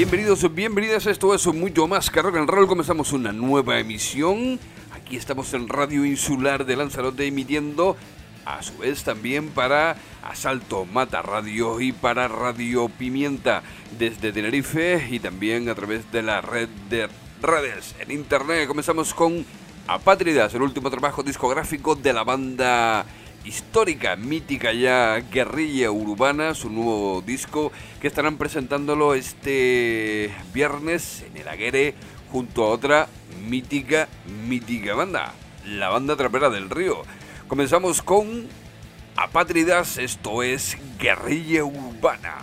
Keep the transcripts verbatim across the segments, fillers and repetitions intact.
bienvenidos, bienvenidas. Esto es Mucho Más que Rock and Roll. Comenzamos una nueva emisión. Aquí estamos en Radio Insular de Lanzarote, emitiendo a su vez también para Asalto Mata Radio y para Radio Pimienta desde Tenerife, y también a través de la red de redes en internet. Comenzamos con Apátridas, el último trabajo discográfico de la banda histórica, mítica ya, Guerrilla Urbana, su nuevo disco que estarán presentándolo este viernes en el Aguere junto a otra mítica, mítica banda, la banda trapera del Río. Comenzamos con Apátridas, esto es Guerrilla Urbana.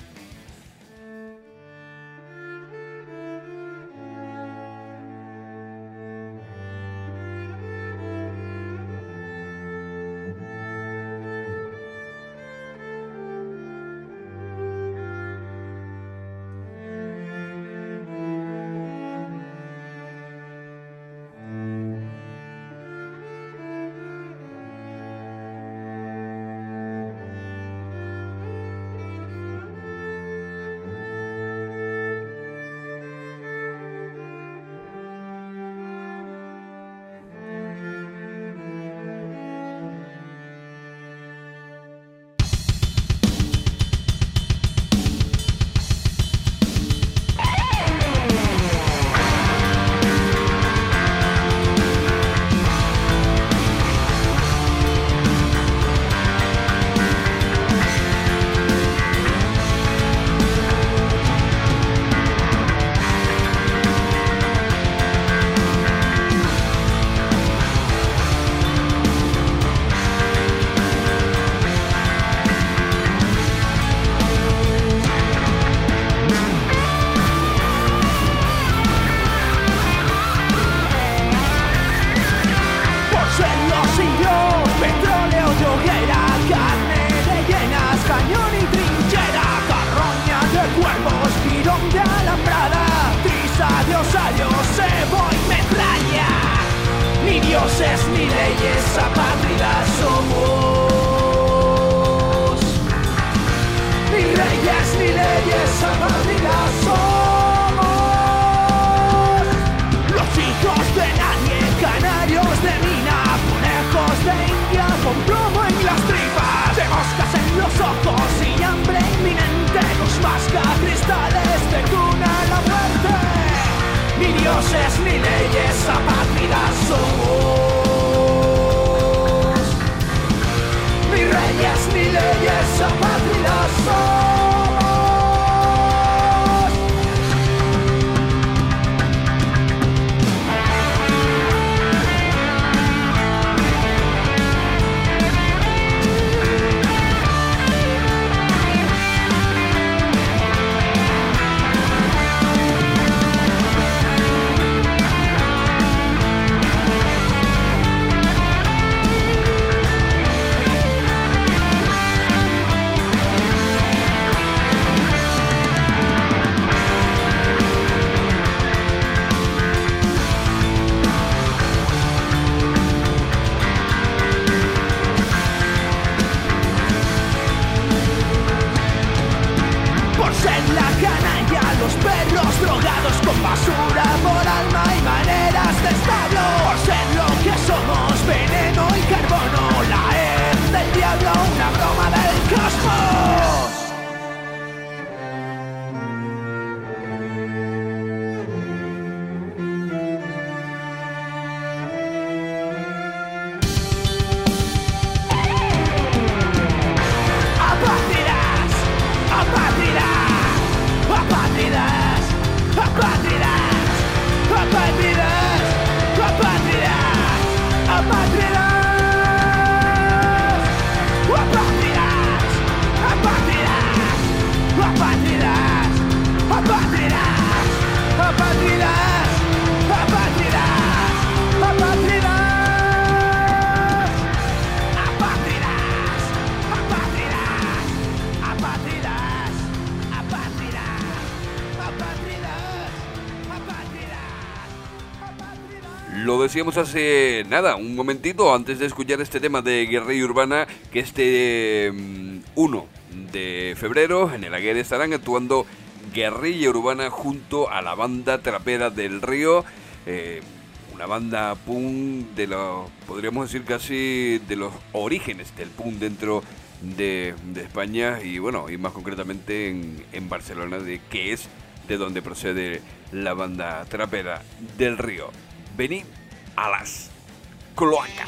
Lo decíamos hace nada, un momentito antes de escuchar este tema de Guerrilla Urbana, que este um, uno de febrero en el Aguere estarán actuando guerrilla urbana junto a la banda trapera del Río, eh, una banda punk de los, podríamos decir casi de los orígenes del punk dentro de, de España y bueno, y más concretamente en, en Barcelona, de que es de donde procede la banda trapera del Río. Venid a las cloacas.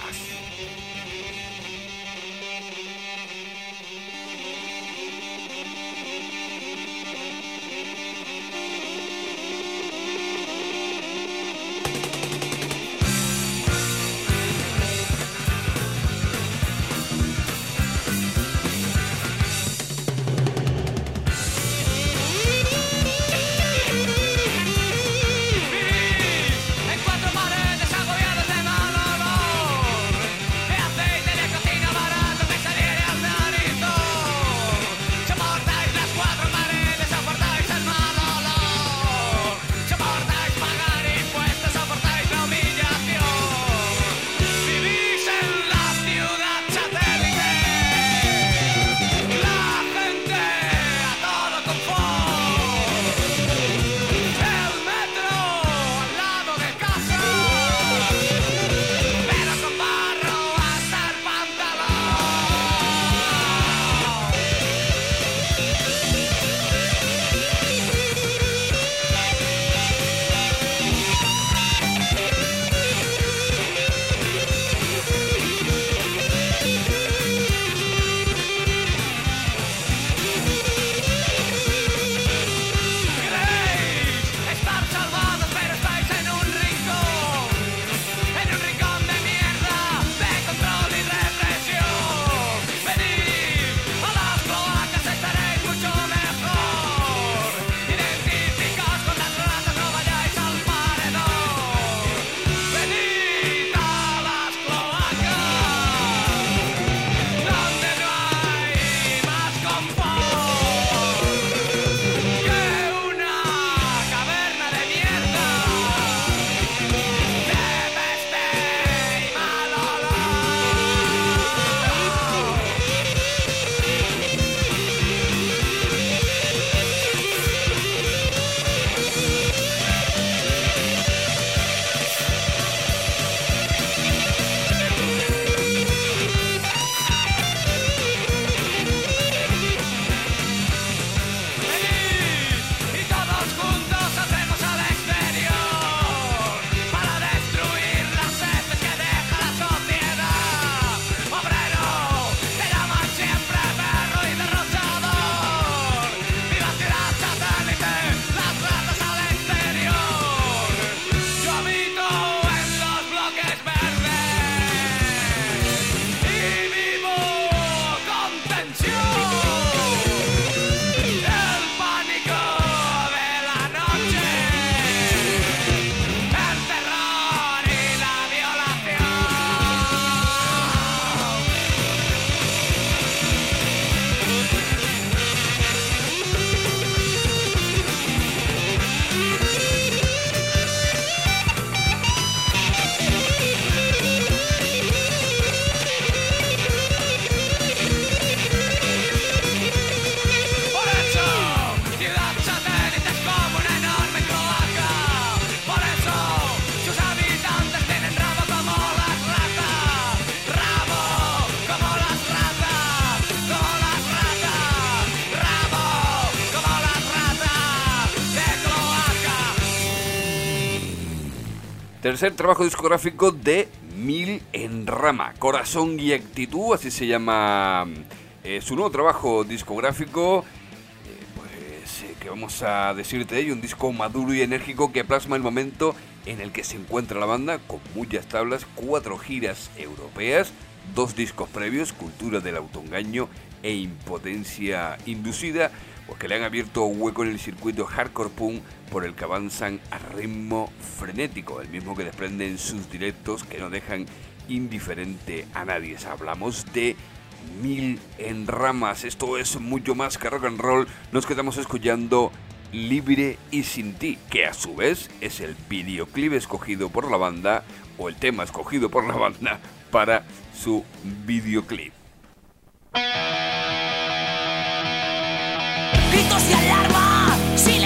Tercer trabajo discográfico de Mil en Rama, Corazón y Actitud, así se llama eh, su nuevo trabajo discográfico. Eh, pues, eh, ¿qué vamos a decirte de ello? Un disco maduro y enérgico que plasma el momento en el que se encuentra la banda, con muchas tablas, cuatro giras europeas, dos discos previos, Cultura del Autoengaño e Impotencia Inducida, pues que le han abierto hueco en el circuito hardcore punk por el que avanzan a ritmo frenético, el mismo que desprenden sus directos que no dejan indiferente a nadie. Hablamos de Mil en Ramas. Esto es mucho más que rock and roll. Nos quedamos escuchando Libre y Sin Ti, que a su vez es el videoclip escogido por la banda, o el tema escogido por la banda para su videoclip. Gritos de alarma, silencio.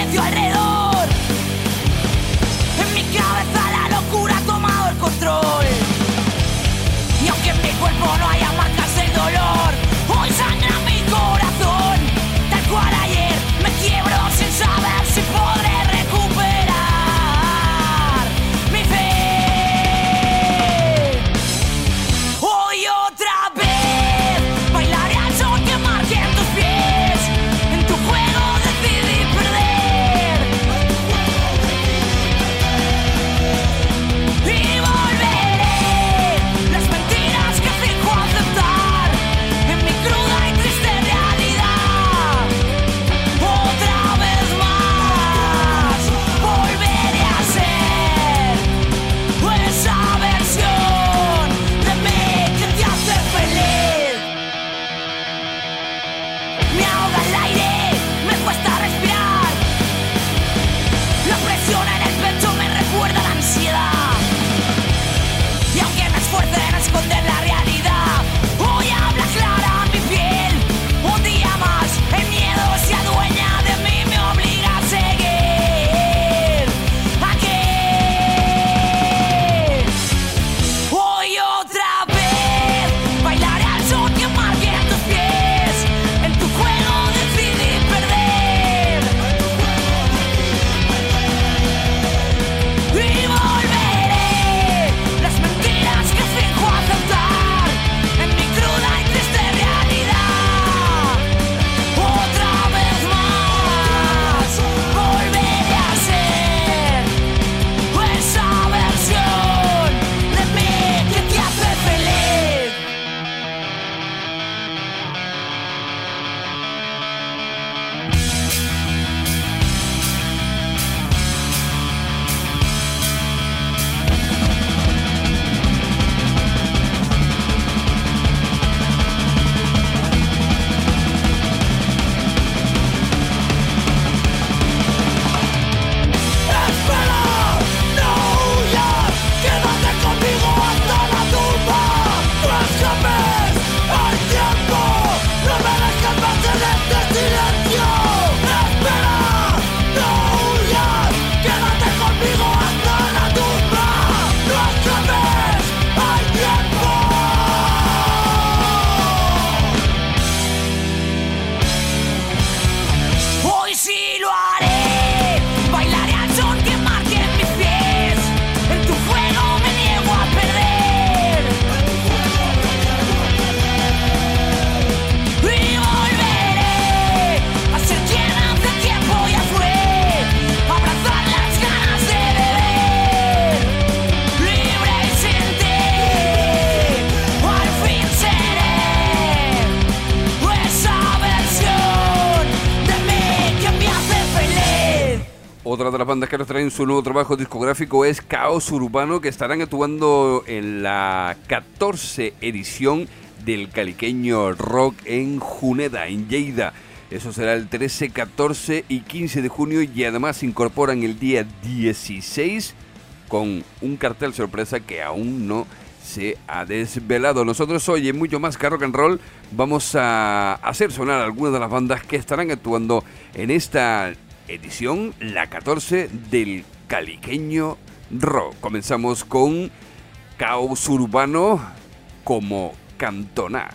otra de las bandas que nos traen su nuevo trabajo discográfico es Caos Urbano, que estarán actuando en la catorce edición del Caliqueño Rock en Juneda, en Lleida. Eso será el trece, catorce y quince de junio, y además incorporan el día dieciséis con un cartel sorpresa que aún no se ha desvelado. Nosotros hoy en Mucho Más que Rock and Roll vamos a hacer sonar algunas de las bandas que estarán actuando en esta edición, la catorce del Caliqueño Rock. Comenzamos con Caos Urbano como Cantona.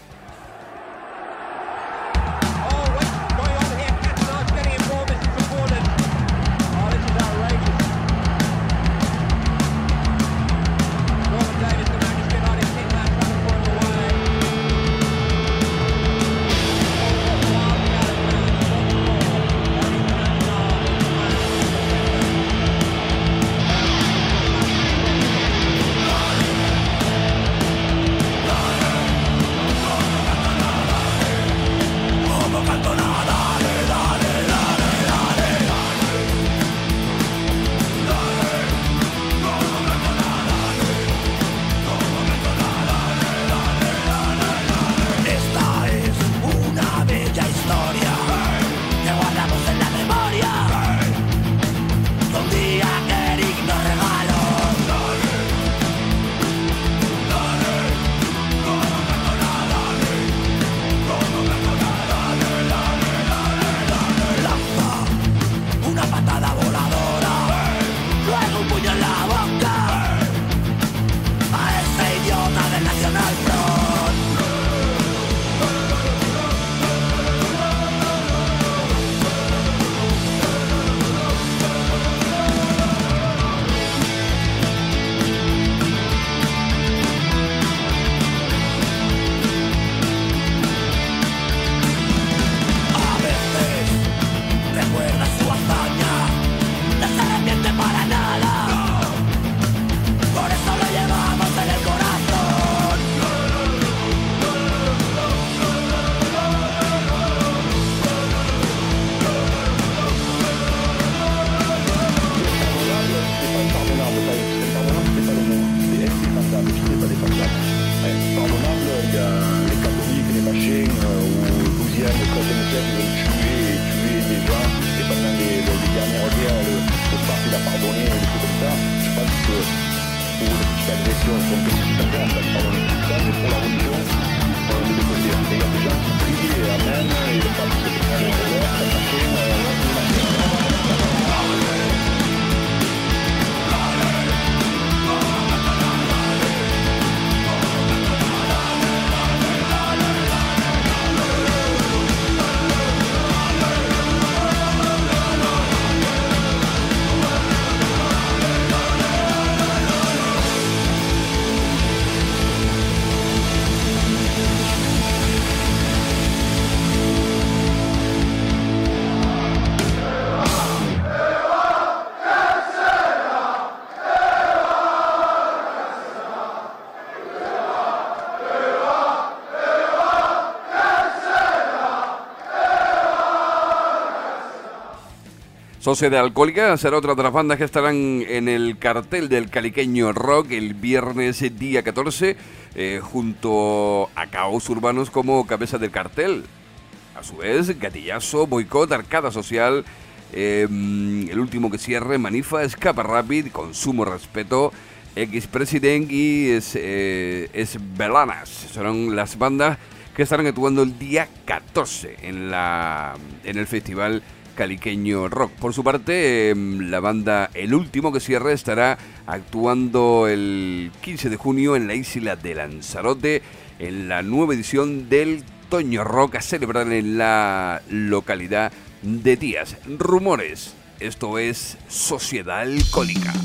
Sociedad Alcohólica será otra de las bandas que estarán en el cartel del Caliqueño Rock el viernes día catorce, eh, junto a Caos Urbanos como cabeza del cartel. A su vez, Gatillazo, Boicot, Arcada Social, eh, el último que cierre, Manifa, Escapa Rápid, Consumo Respeto, X President y es, eh, es Belanas. Serán las bandas que estarán actuando el día catorce en, la, en el festival Caliqueño Rock. Por su parte, eh, la banda El Último que cierre estará actuando el quince de junio en la isla de Lanzarote en la nueva edición del Toño Rock a celebrar en la localidad de Tías. Rumores, esto es Sociedad Alcohólica.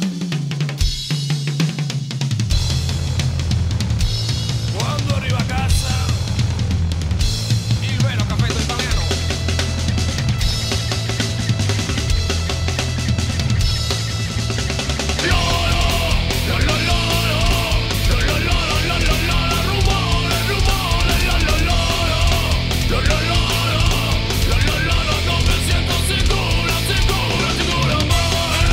Cuando arriba a casa, il vero caffè del italiano. Lo, lo, lo, lo, no me siento segura, segura, segura, mamá.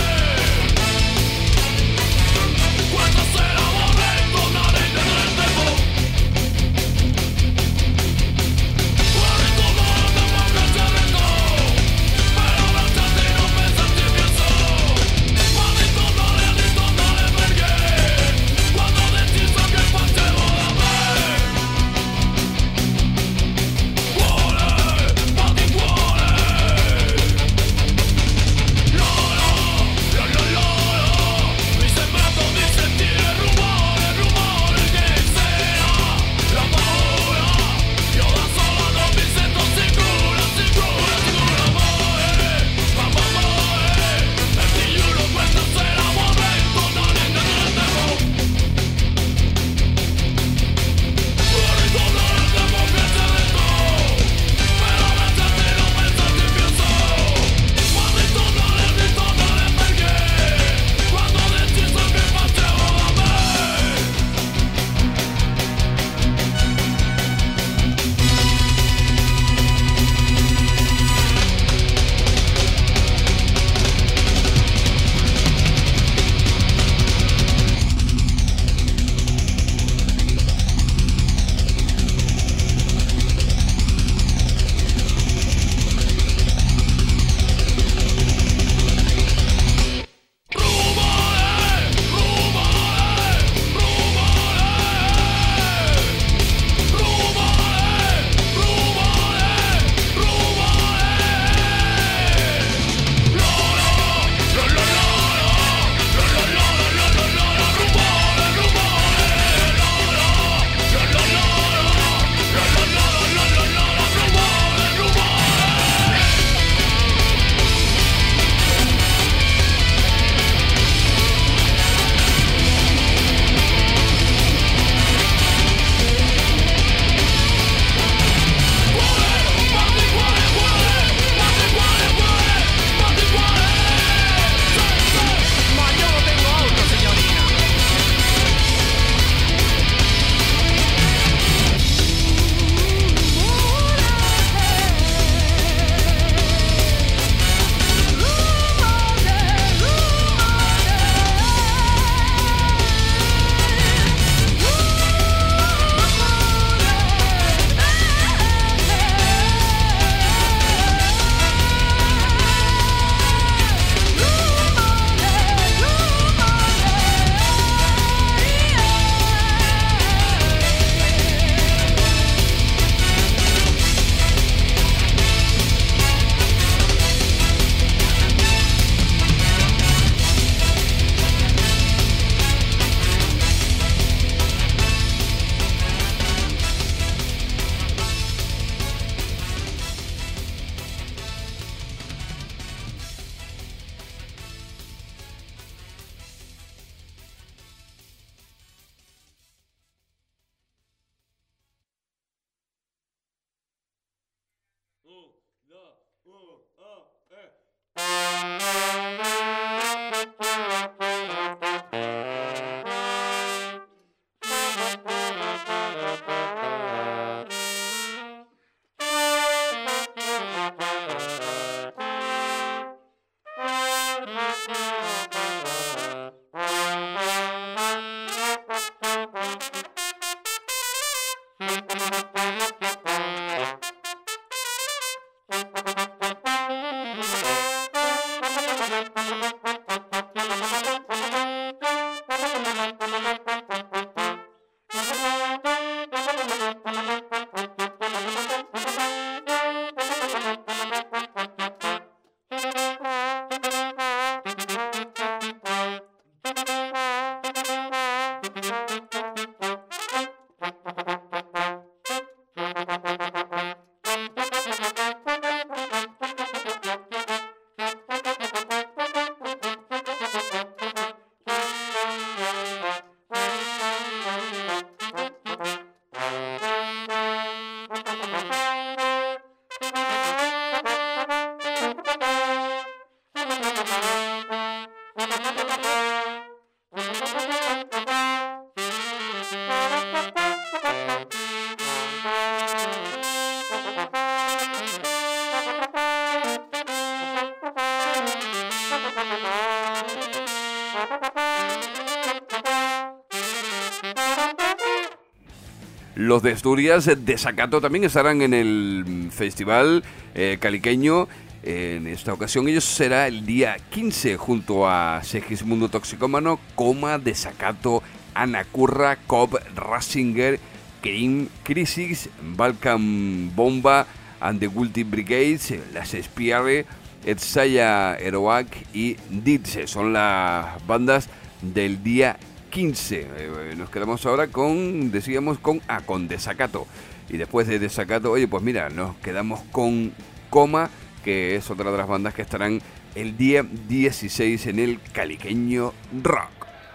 Los de Asturias, Desacato, también estarán en el festival eh, caliqueño. En esta ocasión ellos será el día quince junto a Segismundo Toxicómano, Coma, Desacato, Ana Curra, Cobb, Ratzinger, Kerim, Crisis, Balkan Bomba, and the Guilty Brigades, Las Espiare, Etsaya Eroac y Ditse. Son las bandas del día quince. Eh, nos quedamos ahora con, decíamos, con, ah, con Desacato. Y después de Desacato, oye, pues mira, nos quedamos con Coma, que es otra de las bandas que estarán el día dieciséis en el Caliqueño Rock.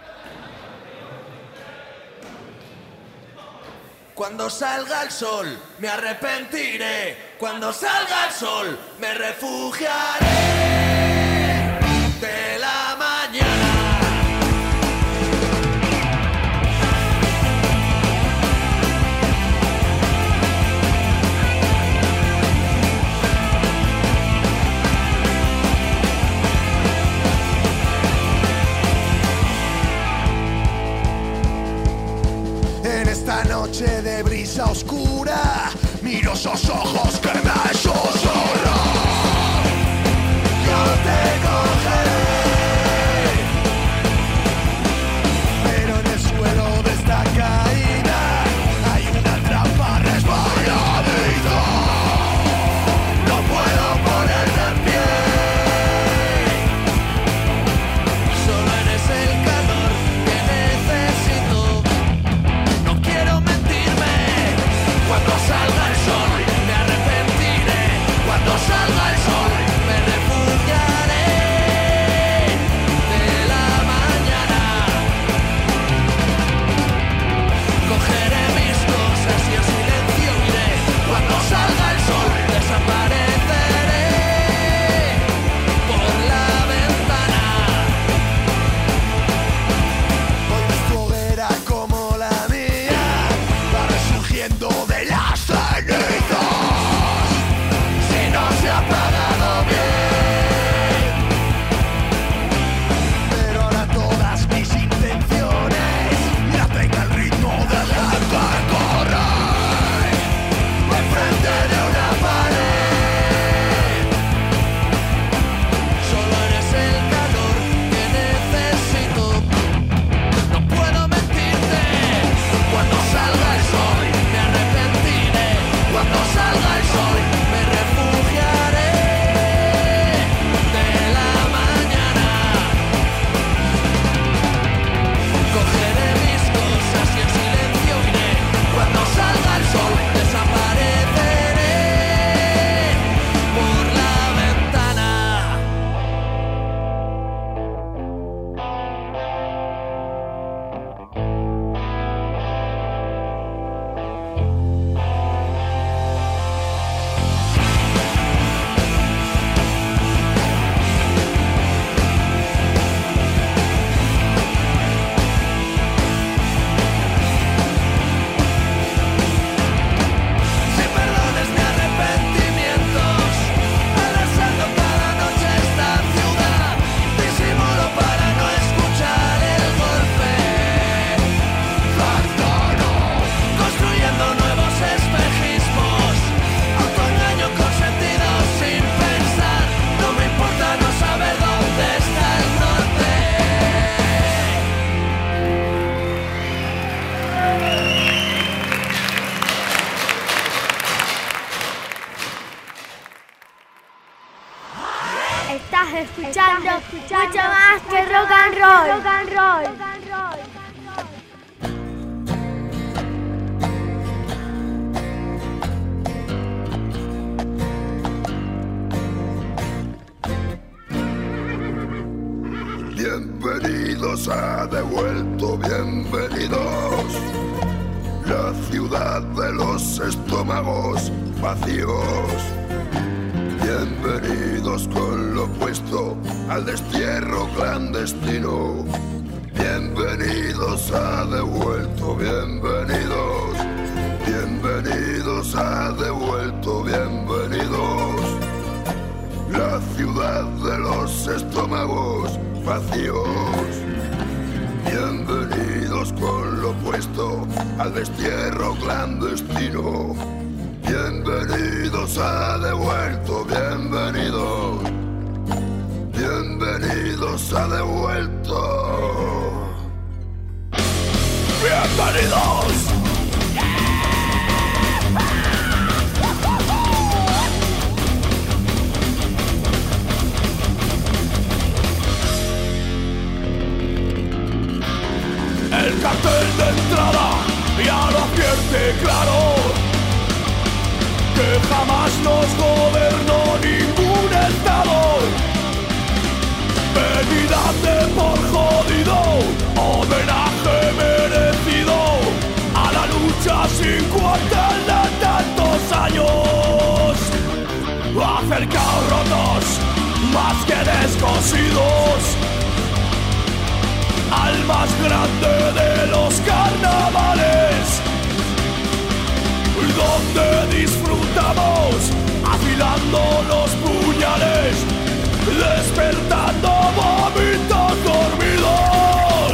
Cuando salga el sol, me arrepentiré. Cuando salga el sol, me refugiaré de la mañana. En esta noche de brisa oscura, miro esos ojos que me susurran. Yo te cogeré, pero en el suelo de esta caída hay una trampa resbaladita. No puedo ponerme en pie. Solo eres el calor que necesito. No quiero mentirme. Cuando salga el sol, me arrepentiré. Cuando salga el sol, me refugiaré de la mañana. Cogeré mis cosas y en silencio iré. Cuando salga el sol, desapareceré por la ventana. Hoy tu hoguera como la mía va resurgiendo de las cenizas. Si no se ha apagado bien, pero ahora todas mis intenciones laten al ritmo del viento que corre enfrente de una pared. Solo eres el calor que necesito. No puedo mentirte. Cuando salga el sol, me arrepentiré. Cuando salga el sol, me refugiaré de la mañana. Cogeré mis cosas y en silencio iré. Cuando salga el sol, desapareceré por la ventana. Si perdones mis arrepentimientos, arrasando cada noche esta ciudad, disimulo para no escuchar el golpe. Factoro, construyendo nuevos espejismos, autoengaño con sentido sin pensar. No me importa no saber dónde está el norte. Estás escuchando, mucho más que rock and roll. Rock and roll. Bienvenidos a Devuelto, bienvenidos. La ciudad de los estómagos vacíos. Bienvenidos con lo opuesto al destierro clandestino. Bienvenidos a Devuelto, bienvenidos. Bienvenidos a Devuelto, bienvenidos. La ciudad de los estómagos vacíos. Bienvenidos con lo opuesto al destierro clandestino. Bienvenidos a Devuelto, bienvenidos, bienvenidos a Devuelto. Bienvenidos. El cartel de entrada ya lo advierte claro, que jamás nos gobernó ningún estado. Venidate por jodido, homenaje merecido a la lucha sin cuartel de tantos años. Acercaos rotos, más que descosidos, al más grande de los carnavales, donde disfrutamos afilando los puñales, despertando vómitos dormidos.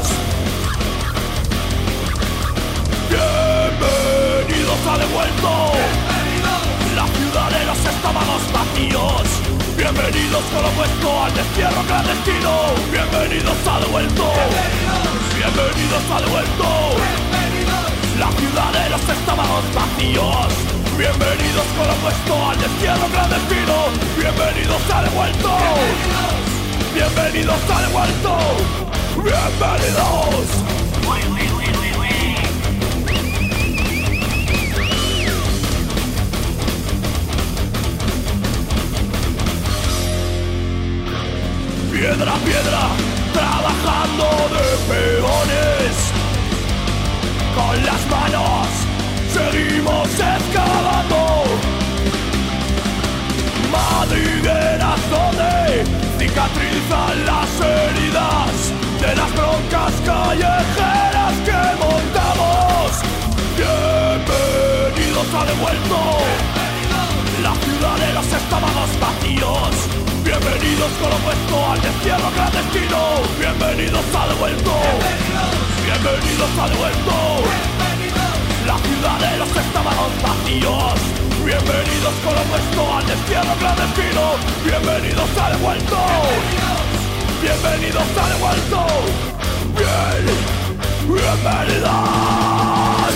Bienvenidos a Devuelto, la ciudad de los estómagos vacíos. Bienvenidos con lo opuesto al destierro clandestino. Bienvenidos a Devuelto. Bienvenidos a Devuelto. La ciudad de los estómagos vacíos. Bienvenidos con lo opuesto al destierro clandestino. Bienvenidos a Devuelto. Bienvenidos a Devuelto. Bienvenidos. Piedra a piedra, trabajando de peones. Con las manos seguimos excavando madrigueras donde cicatrizan las heridas de las broncas callejeras que montamos. Bienvenidos a Devuelto, la ciudad de los estómagos vacíos. Bienvenidos con lo opuesto al destierro clandestino. Bienvenidos a Devuelto. Bienvenidos a Devuelto. La ciudad de los estómagos vacíos. Bienvenidos con lo opuesto al destierro clandestino. Bienvenidos a Devuelto. Bienvenidos a Devuelto. Bien. Bienvenidos.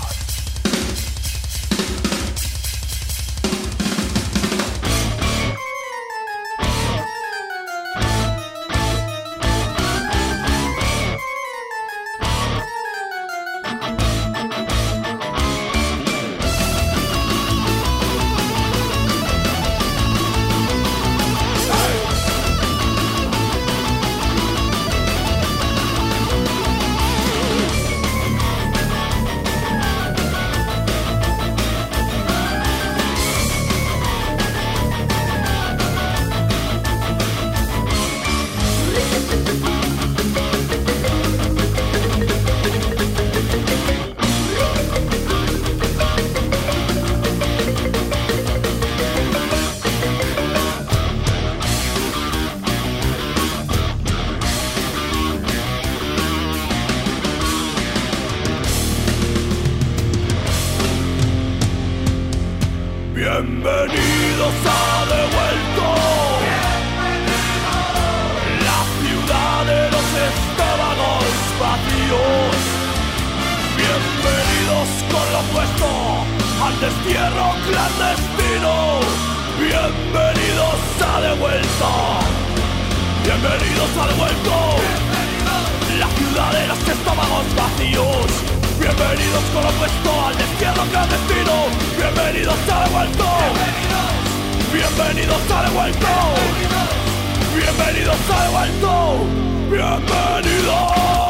Bienvenidos a Devuelto, la ciudad de los estómagos vacíos. Bienvenidos con lo opuesto al destierro clandestino. Bienvenidos a Devuelto. Bienvenidos a Devuelto, la ciudad de los estómagos vacíos. Bienvenidos con lo opuesto al destierro clandestino. Bienvenidos a Devuelto. Bienvenidos a Devuelto. Bienvenidos a Devuelto. Bienvenidos.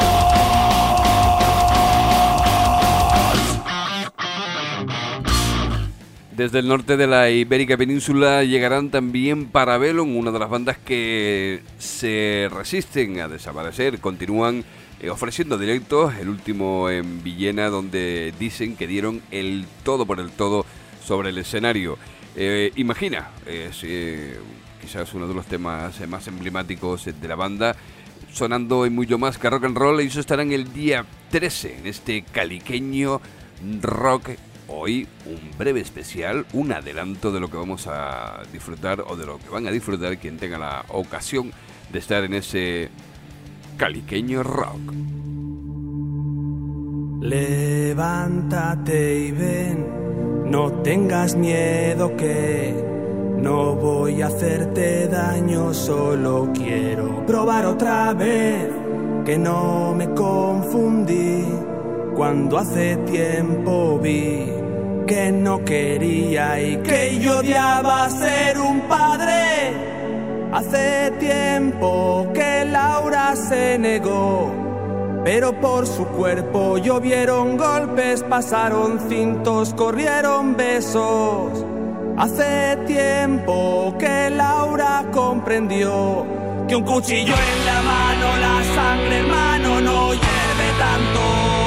Desde el norte de la Ibérica Península llegarán también Parabellum, una de las bandas que se resisten a desaparecer. Continúan eh, ofreciendo directos, el último en Villena, donde dicen que dieron el todo por el todo sobre el escenario. Eh, Imagina, es eh, quizás uno de los temas más emblemáticos de la banda. sonando en mucho más que rock and roll. Ellos estarán el día trece en este caliqueño rock. Hoy un breve especial, un adelanto de lo que vamos a disfrutar o de lo que van a disfrutar quien tenga la ocasión de estar en ese caliqueño rock. Levántate y ven, no tengas miedo que no voy a hacerte daño, solo quiero probar otra vez que no me confundí cuando hace tiempo vi que no quería y que yo odiaba ser un padre. Hace tiempo que Laura se negó, pero por su cuerpo llovieron golpes, pasaron cintos, corrieron besos. Hace tiempo que Laura comprendió que un cuchillo en la mano, la sangre hermano, no hierve tanto.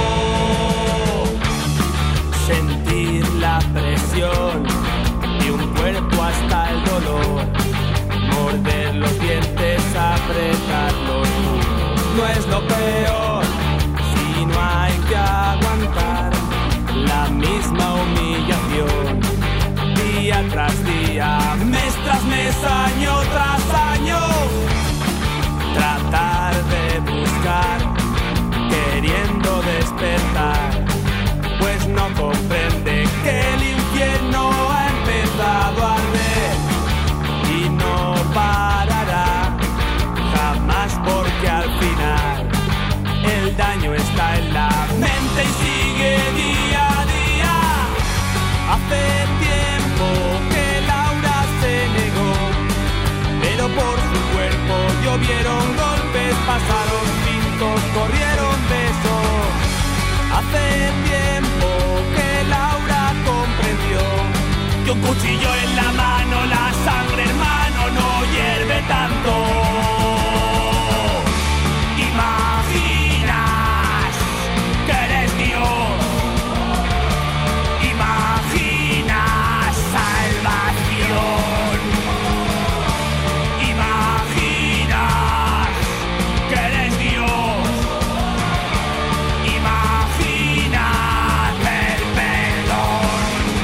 Sentir la presión de un cuerpo hasta el dolor, morder los dientes, apretarlos, no es lo peor, si no hay que aguantar la misma humillación, día tras día, mes tras mes, año tras año, tratar de buscar, queriendo despertar, pues no comprende que el infierno ha empezado a arder y no parará jamás, porque al final el daño está en la mente y sigue día a día. Hace tiempo que Laura se negó, pero por su cuerpo llovieron golpes, pasaron cintos, corrieron besos. Hace tiempo que Laura comprendió que un cuchillo en la mano, la sangre hermano, no hierve tanto. Imaginas que eres Dios, imaginas salvación, imaginas que eres Dios, imaginas el perdón.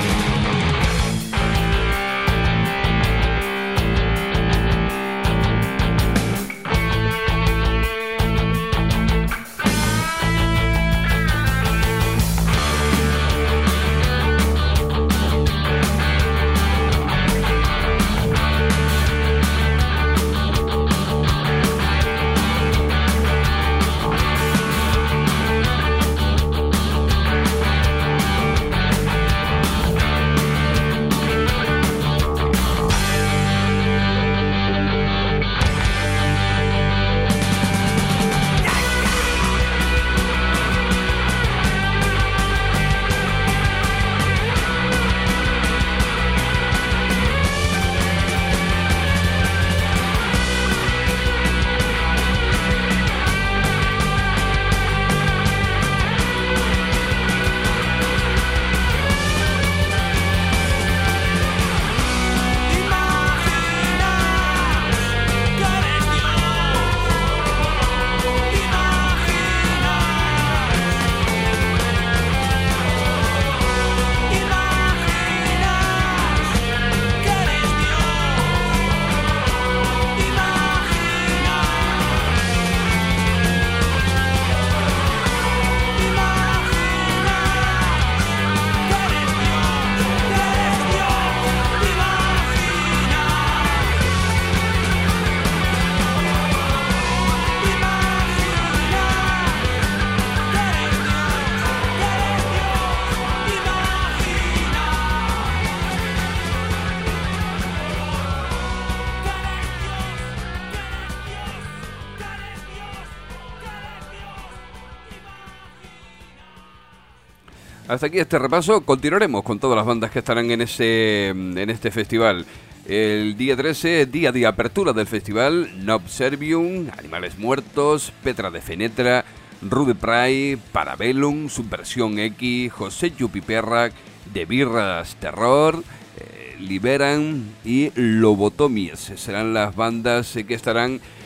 Hasta aquí este repaso. Continuaremos con todas las bandas que estarán en ese en este festival. El día trece, día de apertura del festival, Nob Servium, Animales Muertos, Petra de Fenetra, Rude Pride, Parabellum, Subversión X, José Yupiperra, De Birras Terror, eh, Liberan y Lobotomies. Serán las bandas eh, que estarán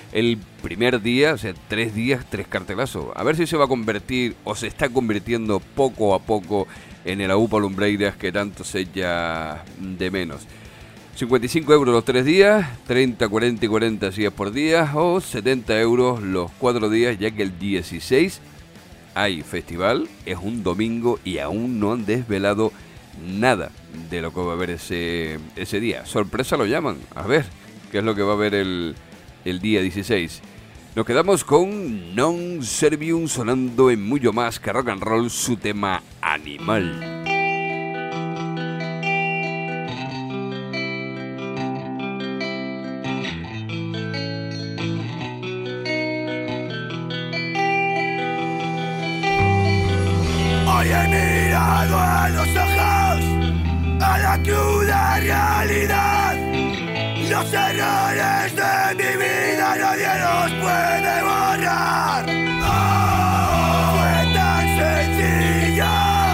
el primer día, o sea, tres días, tres cartelazos. A ver si se va a convertir o se está convirtiendo poco a poco en el Aupa Lumbreiras que tanto se echa de menos. cincuenta y cinco euros los tres días, treinta, cuarenta y cuarenta si es por día, o setenta euros los cuatro días, ya que el dieciséis hay festival, es un domingo y aún no han desvelado nada de lo que va a haber ese, ese día. Sorpresa lo llaman, a ver qué es lo que va a haber el, el día dieciséis. Nos quedamos con Non Servium sonando en mucho más que rock and roll su tema Animal. Hoy he mirado a los ojos a la cruda realidad. Los errores de mi vida nadie los puede borrar. Oh, fue tan sencillo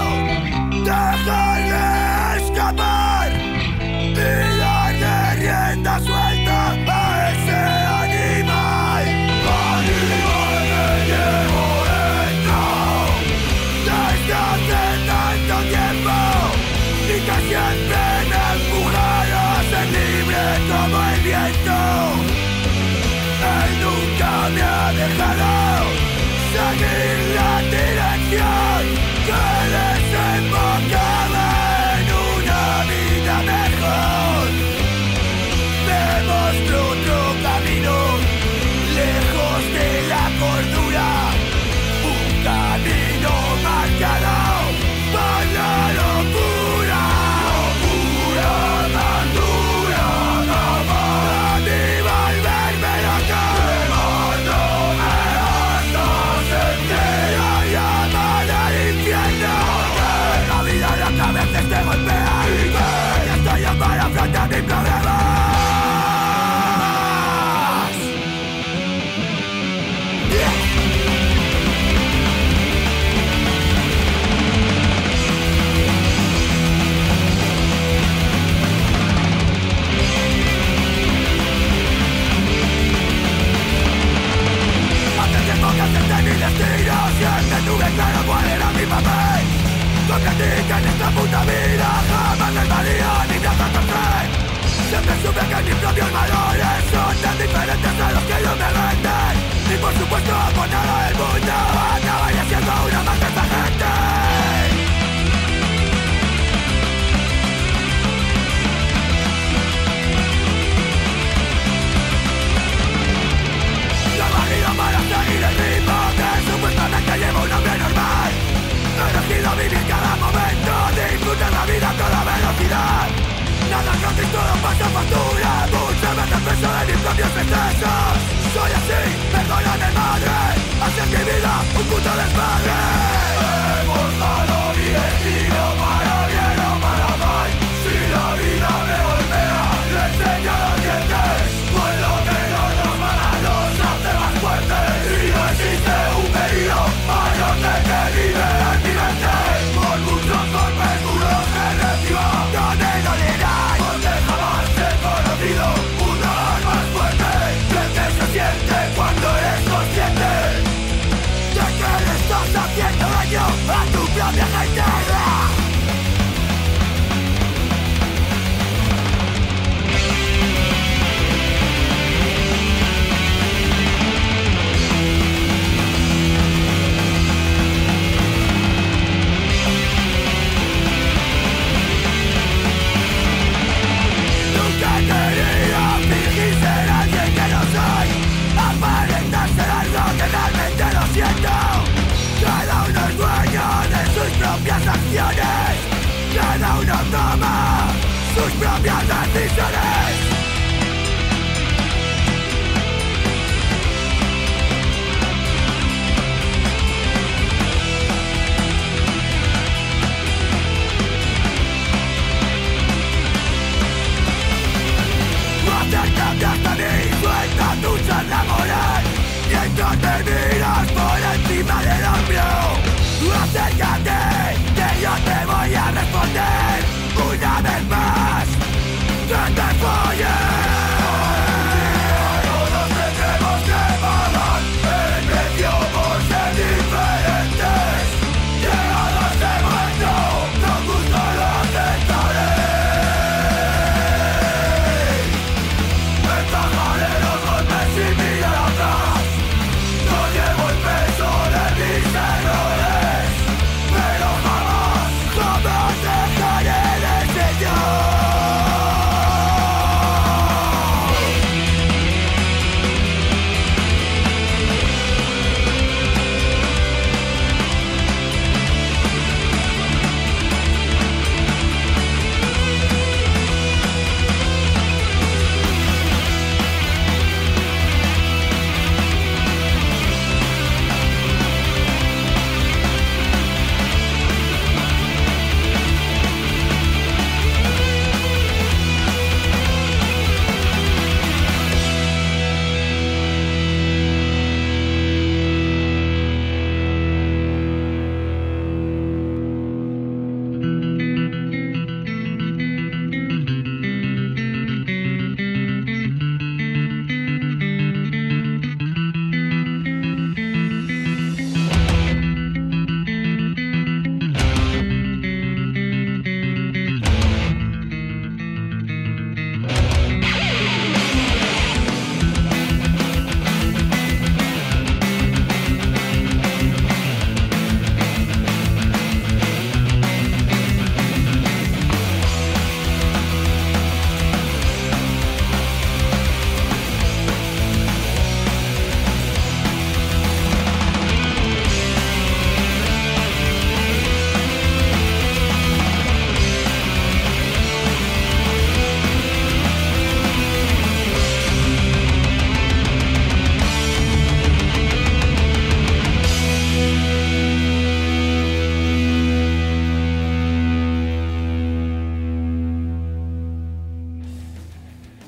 dejarme escapar y darle rienda suelta a ese animal. Animal que llevo dentro desde hace tanto tiempo y que siempre me empujaron a ser libre como el viento. Él nunca me ha dejado seguir la dirección que desembocaba en una vida mejor. Me mostró otro camino lejos de la cordura, un camino marcado por la locura. Locura tan dura capaz de volverme loca. Quemándome hasta sentir la llama del infierno. Porque la vida a la cabeza te golpea y que estoy yo para afrontar mis problemas. Siempre tuve claro cuál era mi papel. Comprendí que en esta puta vida jamás me valía ni me atorté. Siempre supe que mis propios valores son tan diferentes a los que ellos me venden. Y por supuesto por nada del mundo acabaría siendo una más de esta gente. La valía para seguir el ritmo que supuestamente llevo un hombre normal. He elegido vivir cada momento, disfrutar la vida a toda velocidad. Nada gratis, todo pasa factura, muchas veces peso de mis propios excesos. Soy así, perdóname madre, así es mi vida, un puto desmadre. He forjado mi destino para bien o para mal. Si la vida me golpea, le enseño los dientes, pues lo que no nos mata nos hace más fuertes. Y no existe un herido mayor que que vive en mi mente. Por muchos golpes duros que reciba, no me dolerán, porque jamás he conocido un dolor más fuerte que el que se siente cuando eres consciente de que le estás haciendo daño a tu propia gente. Cada uno es dueño de sus propias acciones. Cada uno toma sus propias decisiones. Acércate hasta mí, suelta tu charla moral. Mientras me miras por encima del hombro, acércate, que yo te voy a responder una vez más. Que te folles. Todos tendremos que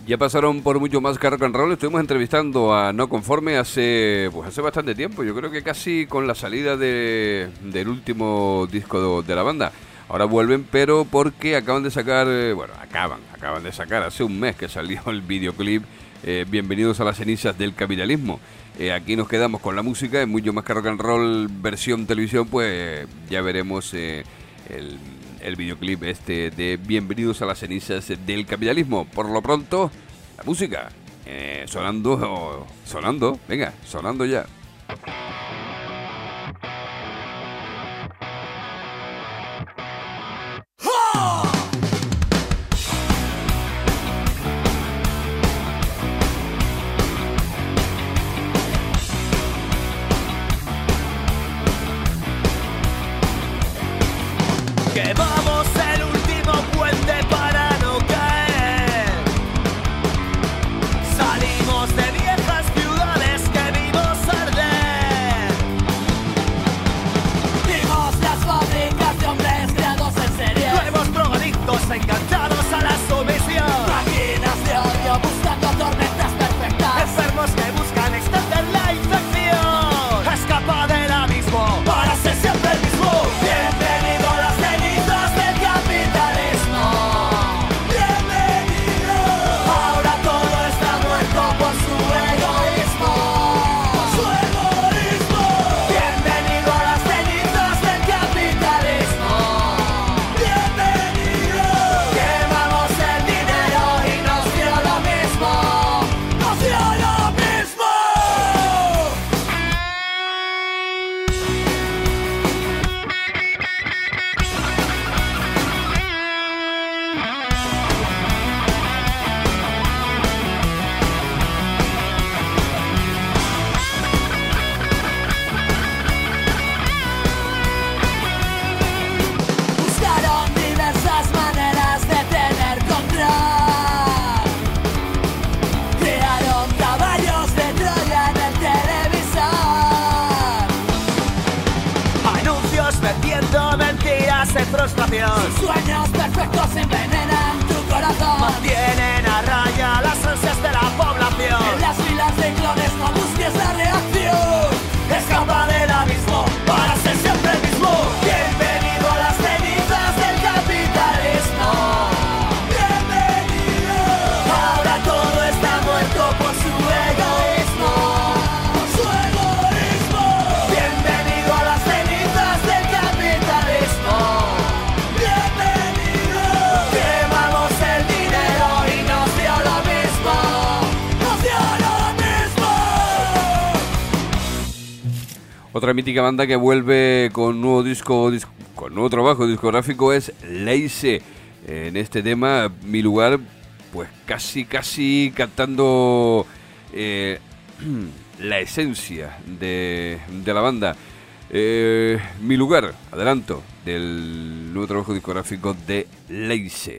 Ya pasaron por mucho más que rock and roll. Estuvimos entrevistando a No Conforme hace pues hace bastante tiempo. Yo creo que casi con la salida de, del último disco de, de la banda. Ahora vuelven, pero porque acaban de sacar, bueno, acaban, acaban de sacar hace un mes que salió el videoclip eh, Bienvenidos a las cenizas del capitalismo. Eh, aquí nos quedamos con la música, en mucho más que rock and roll versión televisión, pues ya veremos eh, el, el videoclip este de Bienvenidos a las cenizas del capitalismo. Por lo pronto, la música, eh, sonando, oh, sonando, venga, sonando ya. Quemamos el último puente para no caer. Salimos de viejas ciudades que vimos arder. Vimos las fábricas de hombres creados en serie. Nuevos drogadictos enganchados a la sumisión. Máquinas de odio buscando tormentas perfectas. Enfermos que buscan extender la infección. Escapa del abismo para ser siempre el mismo. Bienvenido a las cenizas del capitalismo. Bienvenido. Ahora todo está muerto por su egoísmo. Su egoísmo. Bienvenido a las cenizas del capitalismo. Bienvenido. Quemamos el dinero y nos dio lo mismo. Nos dio lo mismo. Buscaron diversas maneras de tener control. Crearon caballos de Troya en el televisor. Anuncios vendiendo mentiras en frustración. Sueños perfectos envenenan tu corazón. Mantienen a raya las ansias de la En población. las filas de clones no busques la reacción. Escapa del abismo para ser siempre el mismo. Bienvenido a las cenizas del capitalismo. Bienvenido. Ahora todo está muerto por su egoísmo. Su egoísmo. Bienvenido a las cenizas del capitalismo. Bienvenido. Quemamos el dinero y nos dio lo mismo. Nos dio lo mismo. Otra mítica banda que vuelve con nuevo disco, dis- con nuevo trabajo discográfico es Lace. En este tema, Mi Lugar, pues casi, casi cantando eh, la esencia de, de la banda. Eh, Mi Lugar, adelanto, del nuevo trabajo discográfico de Lace.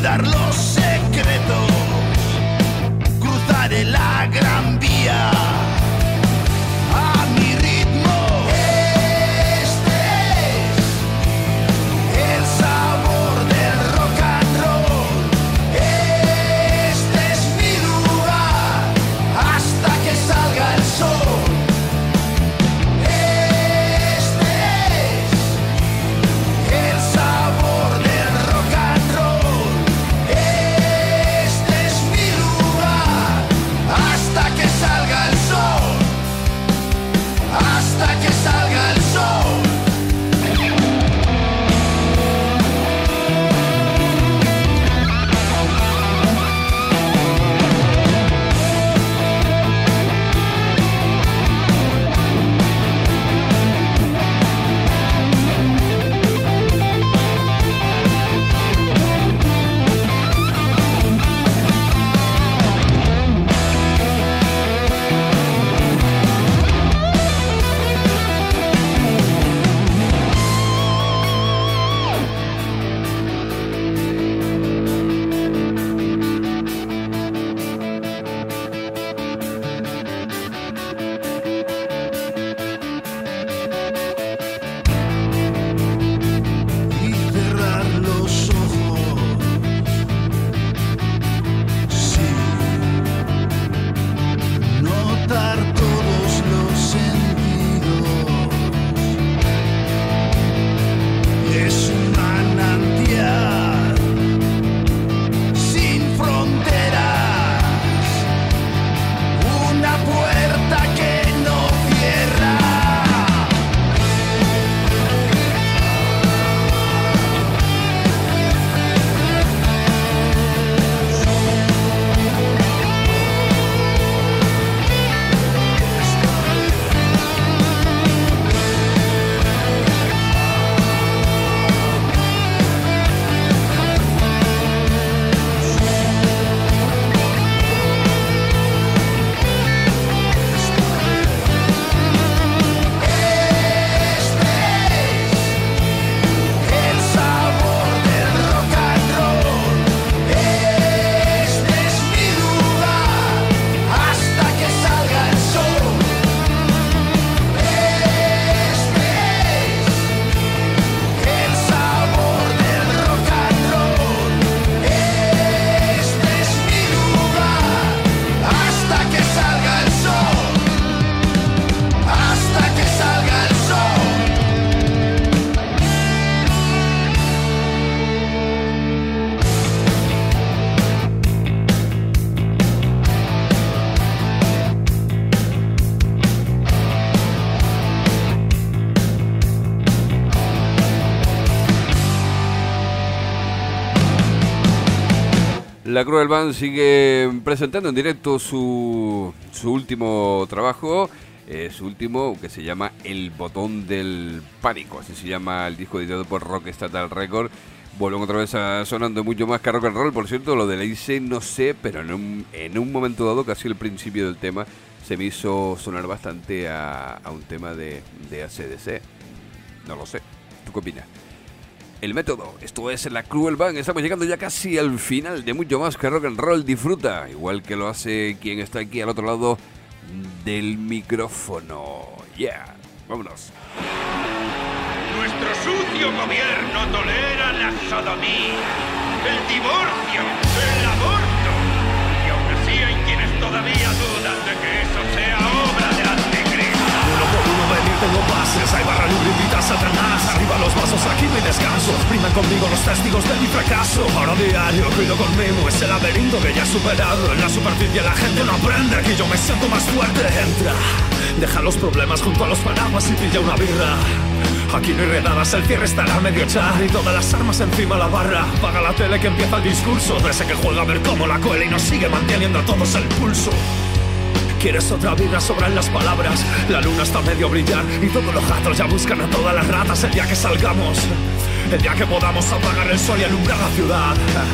olvidar los secretos. Cruzaré la Gran Vía a mi ritmo. Este es el sabor del rock and roll. Este es mi lugar hasta que salga el sol. Este es el sabor del rock and roll. Este es mi lugar hasta que salga el sol. Hasta que salga el sol. Y cerrar los ojos, sí, notar todos los sentidos. Es un manantial sin fronteras, una puerta que no cierra. El sabor del rock and roll. Este es mi lugar hasta que salga el sol. Este es el sabor del rock and roll. Este es mi lugar hasta que salga el sol. Hasta que salga el sol. La Cruel Band sigue presentando en directo su, su último trabajo, eh, su último que se llama El Botón del Pánico, así se llama el disco editado por Rockstatal Records. Vuelven otra vez a sonando mucho más que rock and roll, por cierto, lo de la I C no sé, pero en un, en un momento dado, casi al principio del tema, se me hizo sonar bastante a, a un tema de, de A C D C. No lo sé, ¿tú qué opinas? El método, esto es La Cruel Band. Estamos llegando ya casi al final de mucho más que rock and roll. Disfruta, igual que lo hace quien está aquí al otro lado del micrófono. Yeah, vámonos. Nuestro sucio gobierno tolera la sodomía, el divorcio, el aborto. Y aún así hay quienes todavía dudan de que eso sea obra del anticristo. Uno por uno venir tengo pases, hay barra libre, invita a Satanás. Arriba los vasos, aquí no hay descanso. Priman conmigo los testigos de mi fracaso. Ahora diario cuido conmigo ese laberinto que ya he superado. En la superficie la gente no aprende, aquí yo me siento más fuerte. Entra, deja los problemas junto a los paraguas y pilla una birra. Aquí no hay redadas, el cierre estará a medio echar y todas las armas encima la barra. Paga la tele que empieza el discurso de ese que juega a ver cómo la cuela y nos sigue manteniendo a todos el pulso. ¿Quieres otra birra? Sobran las palabras. La luna está a medio brillar y todos los gatos ya buscan a todas las ratas. El día que salgamos, el día que podamos apagar el sol y alumbrar la ciudad.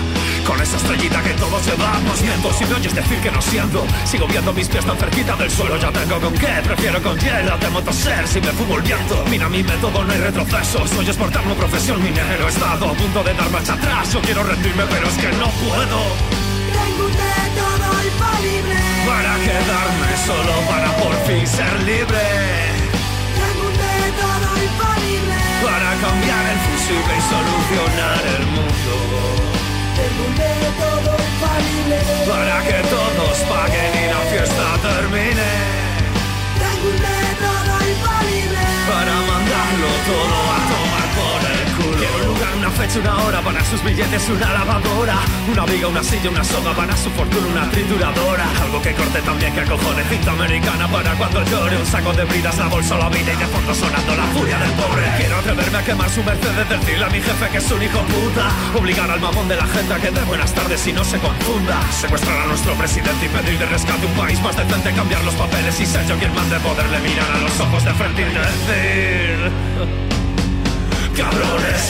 Con esa estrellita que todos llevamos. Miento si me oyes decir que no siento. Sigo viendo mis pies tan cerquita del suelo. Ya tengo con qué, prefiero con hielo. Temo toser si me fumo el viento. Mira mi método, no hay retroceso. Soy espartano, profesión minero. He estado a punto de dar marcha atrás. Yo quiero rendirme pero es que no puedo. Tengo un método infalible Para quedarme solo, para por fin ser libre. Tengo un método infalible Para cambiar el fusible y solucionar el mundo. Tengo un método infalible Para que todos paguen y la fiesta termine. Tengo un método infalible Para mandarlo todo a tomar por el culo. Quiero un lugar, una fecha, una hora. Para sus billetes una lavadora. Una viga, una silla, una soga. Para su fortuna una trituradora. Algo que corte también que acojone. Cinta americana para cuando llore. Un saco de bridas, la bolsa, la vida. Y de fondo sonando la furia del pobre. Quiero atreverme a quemar su Mercedes. Decirle a mi jefe que es un hijo puta. Obligar al mamón de la gente a que dé buenas tardes y no se confunda. Secuestrar a nuestro presidente y pedir de rescate un país más decente. Cambiar los papeles y ser yo quien mande. Poderle mirar a los ojos de frente y decir: cabrones,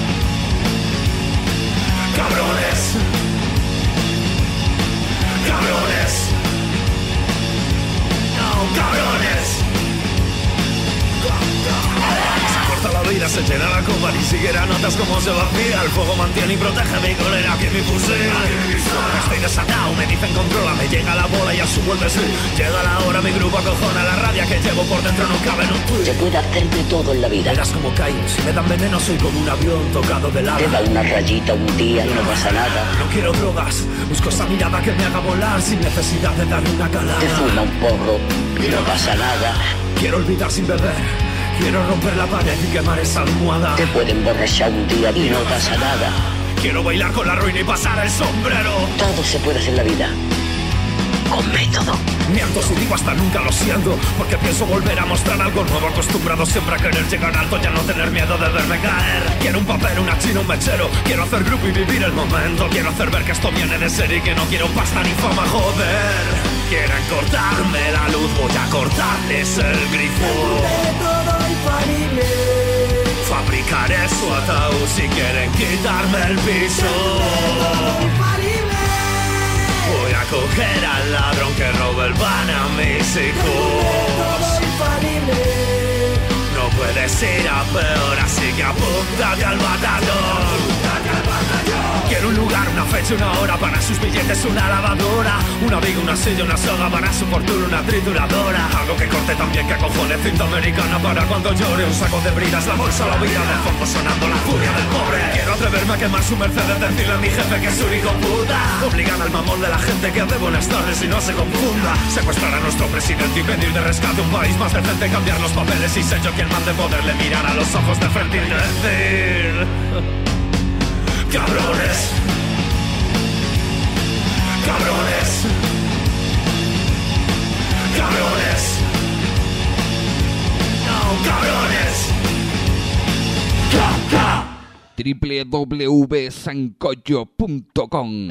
cabrones, cabrones, no, cabrones. Se corta la vida, se llena la copa, ni siquiera notas cómo se vacía. El fuego mantiene y protege mi colera, que mi fusil. Estoy desatado, me dicen controla, me llega la bola y a su vuelta sí. Llega la hora, mi grupo acojona, la rabia que llevo por dentro no cabe en un tuit. Se puede hacer de todo en la vida. Verás como caigo, si me dan veneno soy como un avión tocado de lava. Te da una rayita un día y no pasa nada. No quiero drogas, busco esa mirada que me haga volar sin necesidad de darle una calada. Te fuma un porro y no pasa nada. Quiero olvidar sin beber, quiero romper la pared y quemar esa almohada. Te puede emborrachar un día y no pasa nada. Quiero bailar con la ruina y pasar el sombrero. Todo se puede hacer en la vida con método. Miento si digo hasta nunca lo siento, porque pienso volver a mostrar algo nuevo. Acostumbrado siempre a querer llegar alto, ya no tener miedo de verme caer. Quiero un papel, una china, un mechero. Quiero hacer grupo y vivir el momento. Quiero hacer ver que esto viene de ser y que no quiero pasta ni fama, joder. Quieren cortarme la luz, voy a cortarles el grifo. Método infalible Fabricaré su ataúd si quieren quitarme el piso. Infalible Voy a coger al ladrón que roba el pan a mis hijos. infalible No puedes ir a peor, así que apúntate al batallón. Quiero un lugar, una fecha, una hora. Para sus billetes una lavadora. Una viga, una silla, una soga. Para su fortuna una trituradora. Algo que corte también que acojone. Cinta americana para cuando llore. Un saco de bridas, la bolsa, la vida. De fondo sonando la furia del pobre. Quiero atreverme a quemar su Mercedes. Decirle a mi jefe que es un hijo puta. Obligar al mamón de la gente que dé buenas tardes y no se confunda. Secuestrar a nuestro presidente y pedir de rescate un país más decente. Cambiar los papeles y ser yo quien mande. Poderle mirar a los ojos de frente y decir: cabrones, cabrones, cabrones, no, cabrones. doble u doble u doble u punto sancocho punto com.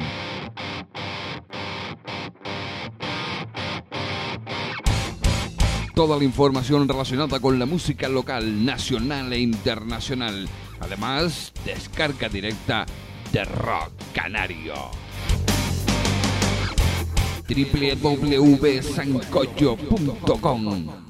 Toda la información relacionada con la música local, nacional e internacional. Además, descarga directa de Rock Canario. doble u doble u doble u punto sancocho punto com.